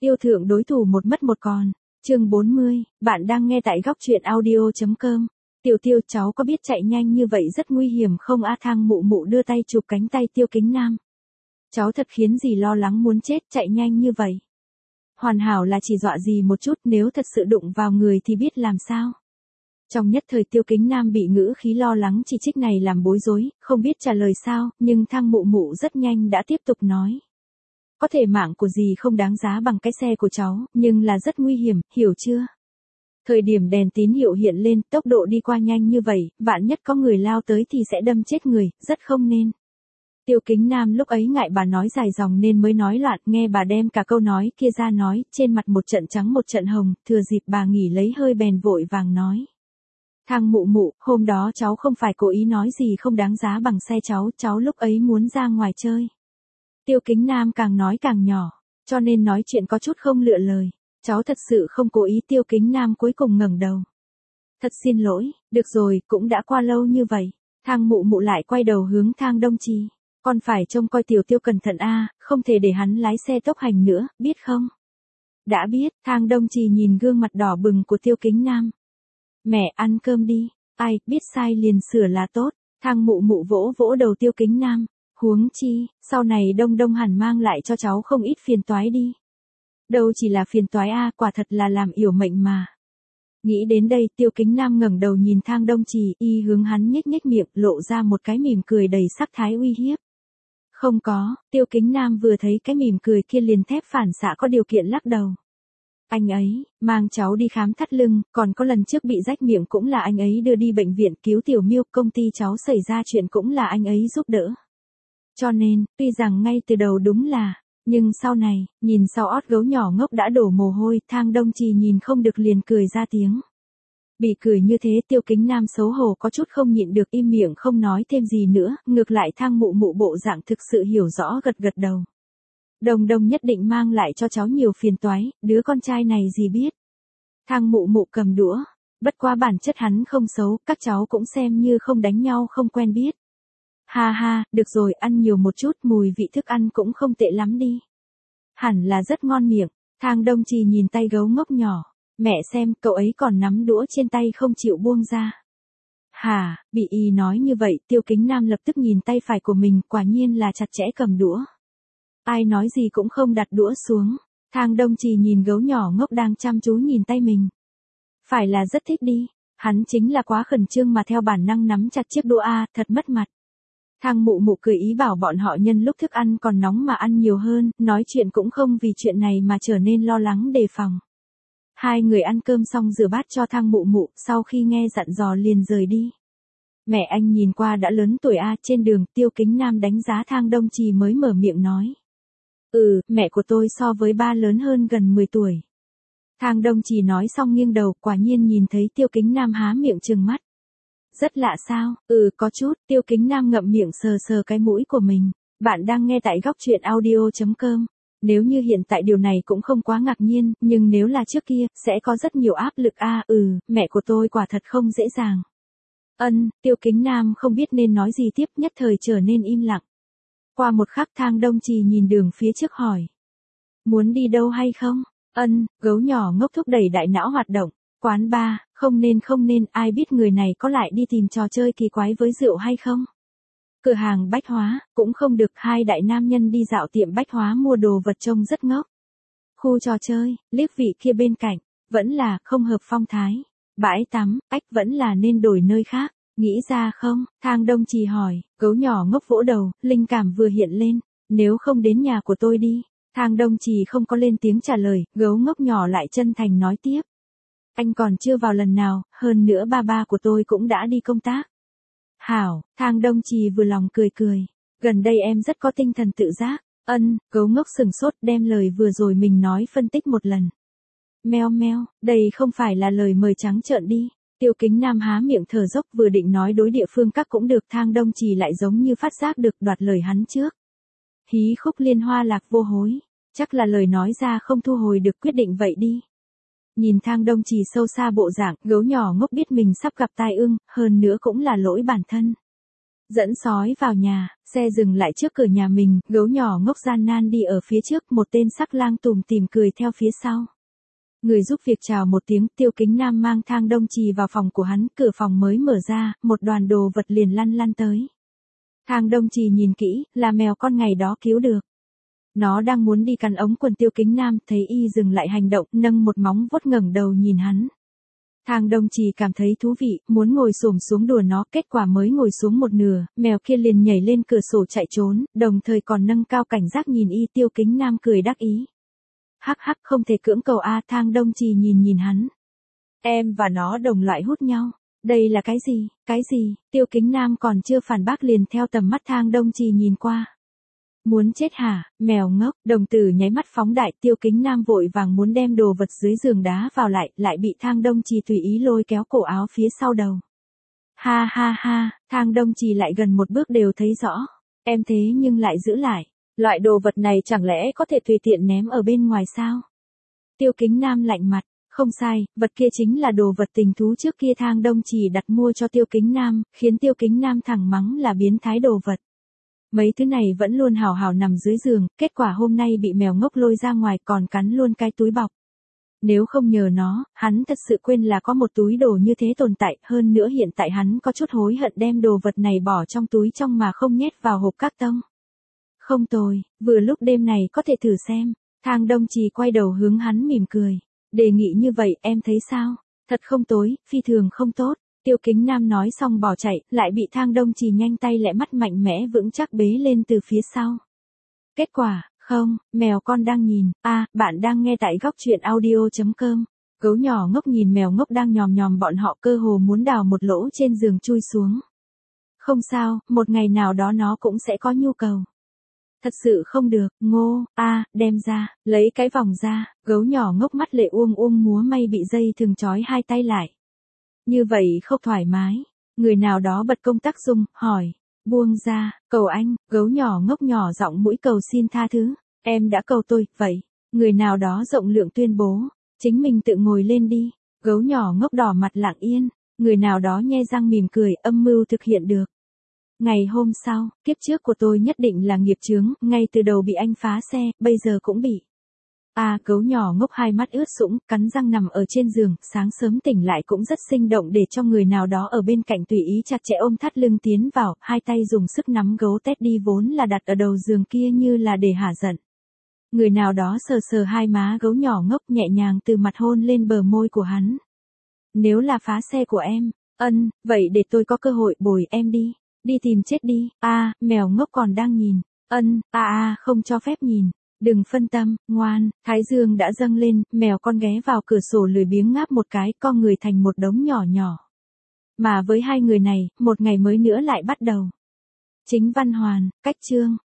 Yêu thượng đối thủ một mất một còn. Chương 40, bạn đang nghe tại góc truyện audio.com. Tiểu Tiêu, cháu có biết chạy nhanh như vậy rất nguy hiểm không a? Thang Mụ Mụ đưa tay chụp cánh tay Tiêu Kính Nam. Cháu thật khiến dì lo lắng muốn chết, chạy nhanh như vậy. Hoàn hảo là chỉ dọa dì một chút, nếu thật sự đụng vào người thì biết làm sao. Trong nhất thời Tiêu Kính Nam bị ngữ khí lo lắng chỉ trích này làm bối rối, không biết trả lời sao, nhưng Thang Mụ Mụ rất nhanh đã tiếp tục nói. Có thể mạng của dì không đáng giá bằng cái xe của cháu, nhưng là rất nguy hiểm, hiểu chưa? Thời điểm đèn tín hiệu hiện lên, tốc độ đi qua nhanh như vậy, vạn nhất có người lao tới thì sẽ đâm chết người, rất không nên. Tiêu Kính Nam lúc ấy ngại bà nói dài dòng nên mới nói loạn, nghe bà đem cả câu nói kia ra nói, trên mặt một trận trắng một trận hồng, thừa dịp bà nghỉ lấy hơi bèn vội vàng nói. Thang Mụ Mụ, hôm đó cháu không phải cố ý nói gì không đáng giá bằng xe cháu lúc ấy muốn ra ngoài chơi. Tiêu Kính Nam càng nói càng nhỏ, cho nên nói chuyện có chút không lựa lời. Cháu thật sự không cố ý. Tiêu Kính Nam cuối cùng ngẩng đầu. Thật xin lỗi, được rồi, cũng đã qua lâu như vậy. Thang Mụ Mụ lại quay đầu hướng Thang Đông Trì. Con phải trông coi Tiểu Tiêu cẩn thận a, không thể để hắn lái xe tốc hành nữa, biết không? Đã biết. Thang Đông Trì nhìn gương mặt đỏ bừng của Tiêu Kính Nam. Mẹ ăn cơm đi. Ai, biết sai liền sửa là tốt. Thang Mụ Mụ vỗ vỗ đầu Tiêu Kính Nam. Huống chi, sau này Đông hẳn mang lại cho cháu không ít phiền toái đi. Đâu chỉ là phiền toái a, quả thật là làm yểu mệnh mà. Nghĩ đến đây, Tiêu Kính Nam ngẩng đầu nhìn Thang Đông Trì, y hướng hắn nhếch nhếch miệng, lộ ra một cái mỉm cười đầy sắc thái uy hiếp. Không có. Tiêu Kính Nam vừa thấy cái mỉm cười kia liền thép phản xạ có điều kiện lắc đầu. Anh ấy, mang cháu đi khám thắt lưng, còn có lần trước bị rách miệng cũng là anh ấy đưa đi bệnh viện cứu Tiểu Miêu, công ty cháu xảy ra chuyện cũng là anh ấy giúp đỡ. Cho nên, tuy rằng ngay từ đầu đúng là, nhưng sau này, nhìn sau ót gấu nhỏ ngốc đã đổ mồ hôi, Thang Đông Trì nhìn không được liền cười ra tiếng. Bị cười như thế Tiêu Kính Nam xấu hổ có chút không nhịn được im miệng không nói thêm gì nữa, ngược lại Thang Mụ Mụ bộ dạng thực sự hiểu rõ gật gật đầu. Đông nhất định mang lại cho cháu nhiều phiền toái, đứa con trai này gì biết. Thang Mụ Mụ cầm đũa, bất quá bản chất hắn không xấu, các cháu cũng xem như không đánh nhau không quen biết. Ha ha, được rồi, ăn nhiều một chút, mùi vị thức ăn cũng không tệ lắm đi. Hẳn là rất ngon miệng. Thang Đông Trì nhìn tay gấu ngốc nhỏ. Mẹ xem, cậu ấy còn nắm đũa trên tay không chịu buông ra. Hả, bị y nói như vậy, Tiêu Kính Nam lập tức nhìn tay phải của mình, quả nhiên là chặt chẽ cầm đũa. Ai nói gì cũng không đặt đũa xuống. Thang Đông Trì nhìn gấu nhỏ ngốc đang chăm chú nhìn tay mình. Phải là rất thích đi. Hắn chính là quá khẩn trương mà theo bản năng nắm chặt chiếc đũa a, thật mất mặt. Thang Mụ Mụ cười ý bảo bọn họ nhân lúc thức ăn còn nóng mà ăn nhiều hơn, nói chuyện cũng không vì chuyện này mà trở nên lo lắng đề phòng. Hai người ăn cơm xong rửa bát cho Thang Mụ Mụ, sau khi nghe dặn dò liền rời đi. Mẹ anh nhìn qua đã lớn tuổi a. Trên đường, Tiêu Kính Nam đánh giá Thang Đông Trì mới mở miệng nói. Mẹ của tôi so với ba lớn hơn gần 10 tuổi. Thang Đông Trì nói xong nghiêng đầu, quả nhiên nhìn thấy Tiêu Kính Nam há miệng trừng mắt. Rất lạ sao? Có chút. Tiêu Kính Nam ngậm miệng sờ sờ cái mũi của mình. Bạn đang nghe tại góc truyện audio.com. Nếu như hiện tại điều này cũng không quá ngạc nhiên, nhưng nếu là trước kia, sẽ có rất nhiều áp lực a. Mẹ của tôi quả thật không dễ dàng. Tiêu Kính Nam không biết nên nói gì tiếp, nhất thời trở nên im lặng. Qua một khắc Thang Đông Trì nhìn đường phía trước hỏi. Muốn đi đâu hay không? Gấu nhỏ ngốc thúc đẩy đại não hoạt động. Quán bar, không nên, ai biết người này có lại đi tìm trò chơi kỳ quái với rượu hay không? Cửa hàng bách hóa, cũng không được, hai đại nam nhân đi dạo tiệm bách hóa mua đồ vật trông rất ngốc. Khu trò chơi, liếc vị kia bên cạnh, vẫn là không hợp phong thái. Bãi tắm, vẫn là nên đổi nơi khác, nghĩ ra không? Thang Đông Trì hỏi, gấu nhỏ ngốc vỗ đầu, linh cảm vừa hiện lên, nếu không đến nhà của tôi đi. Thang Đông Trì không có lên tiếng trả lời, gấu ngốc nhỏ lại chân thành nói tiếp. Anh còn chưa vào lần nào, hơn nữa ba của tôi cũng đã đi công tác. Hảo, Thang Đông Trì vừa lòng cười. Gần đây em rất có tinh thần tự giác. Gấu ngốc sừng sốt đem lời vừa rồi mình nói phân tích một lần. Meo, đây không phải là lời mời trắng trợn đi. Tiêu Kính Nam há miệng thở dốc vừa định nói đối địa phương các cũng được, Thang Đông Trì lại giống như phát giác được đoạt lời hắn trước. Hí khúc liên hoa lạc vô hối. Chắc là lời nói ra không thu hồi được, quyết định vậy đi. Nhìn Thang Đông Trì sâu xa bộ dạng, gấu nhỏ ngốc biết mình sắp gặp tai ương, hơn nữa cũng là lỗi bản thân. Dẫn sói vào nhà, xe dừng lại trước cửa nhà mình, gấu nhỏ ngốc gian nan đi ở phía trước, một tên sắc lang tùm tìm cười theo phía sau. Người giúp việc chào một tiếng, Tiêu Kính Nam mang Thang Đông Trì vào phòng của hắn, cửa phòng mới mở ra, một đoàn đồ vật liền lăn lăn tới. Thang Đông Trì nhìn kỹ, là mèo con ngày đó cứu được. Nó đang muốn đi cắn ống quần Tiêu Kính Nam, thấy y dừng lại hành động, nâng một móng vuốt ngẩng đầu nhìn hắn. Thang Đông Trì cảm thấy thú vị, muốn ngồi xổm xuống đùa nó, kết quả mới ngồi xuống một nửa, mèo kia liền nhảy lên cửa sổ chạy trốn, đồng thời còn nâng cao cảnh giác nhìn y. Tiêu Kính Nam cười đắc ý. Hắc hắc, không thể cưỡng cầu a. Thang Đông Trì nhìn hắn. Em và nó đồng loại hút nhau. Đây là cái gì? Cái gì? Tiêu Kính Nam còn chưa phản bác liền theo tầm mắt Thang Đông Trì nhìn qua. Muốn chết hả, mèo ngốc, đồng tử nháy mắt phóng đại. Tiêu Kính Nam vội vàng muốn đem đồ vật dưới giường đá vào lại bị Thang Đông Trì tùy ý lôi kéo cổ áo phía sau đầu. Ha ha ha, Thang Đông Trì lại gần một bước đều thấy rõ. Em thế nhưng lại giữ lại. Loại đồ vật này chẳng lẽ có thể tùy tiện ném ở bên ngoài sao? Tiêu Kính Nam lạnh mặt. Không sai, vật kia chính là đồ vật tình thú trước kia Thang Đông Trì đặt mua cho Tiêu Kính Nam, khiến Tiêu Kính Nam thẳng mắng là biến thái đồ vật. Mấy thứ này vẫn luôn hào hào nằm dưới giường, kết quả hôm nay bị mèo ngốc lôi ra ngoài còn cắn luôn cái túi bọc. Nếu không nhờ nó, hắn thật sự quên là có một túi đồ như thế tồn tại, hơn nữa hiện tại hắn có chút hối hận đem đồ vật này bỏ trong túi trong mà không nhét vào hộp các tông. Không tồi, vừa lúc đêm này có thể thử xem. Thang Đông Trì quay đầu hướng hắn mỉm cười. Đề nghị như vậy em thấy sao? Thật không tối, phi thường không tốt. Tiêu Kính Nam nói xong bỏ chạy, lại bị Thang Đông Trì nhanh tay lẹ mắt mạnh mẽ vững chắc bế lên từ phía sau. Kết quả, không, mèo con đang nhìn, bạn đang nghe tại góc truyện audio.com. Gấu nhỏ ngốc nhìn mèo ngốc đang nhòm bọn họ cơ hồ muốn đào một lỗ trên giường chui xuống. Không sao, một ngày nào đó nó cũng sẽ có nhu cầu. Thật sự không được, ngô, đem ra, lấy cái vòng ra, gấu nhỏ ngốc mắt lệ múa may bị dây thừng trói hai tay lại. Như vậy không thoải mái, người nào đó bật công tắc rung, hỏi, buông ra, cầu anh, gấu nhỏ ngốc nhỏ giọng mũi cầu xin tha thứ, em đã cầu tôi, vậy, người nào đó rộng lượng tuyên bố, chính mình tự ngồi lên đi, gấu nhỏ ngốc đỏ mặt lặng yên, người nào đó nhe răng mỉm cười, âm mưu thực hiện được. Ngày hôm sau, kiếp trước của tôi nhất định là nghiệp chướng, ngay từ đầu bị anh phá xe, bây giờ cũng bị. Gấu nhỏ ngốc hai mắt ướt sũng, cắn răng nằm ở trên giường, sáng sớm tỉnh lại cũng rất sinh động để cho người nào đó ở bên cạnh tùy ý chặt chẽ ôm thắt lưng tiến vào, hai tay dùng sức nắm gấu Teddy vốn là đặt ở đầu giường kia như là để hả giận. Người nào đó sờ sờ hai má gấu nhỏ ngốc nhẹ nhàng từ mặt hôn lên bờ môi của hắn. Nếu là phá xe của em, vậy để tôi có cơ hội bồi em đi. Đi tìm chết đi, mèo ngốc còn đang nhìn, không cho phép nhìn, đừng phân tâm, ngoan, thái dương đã dâng lên, mèo con ghé vào cửa sổ lười biếng ngáp một cái, con người thành một đống nhỏ nhỏ. Mà với hai người này, một ngày mới nữa lại bắt đầu. Chính văn hoàn, cách chương.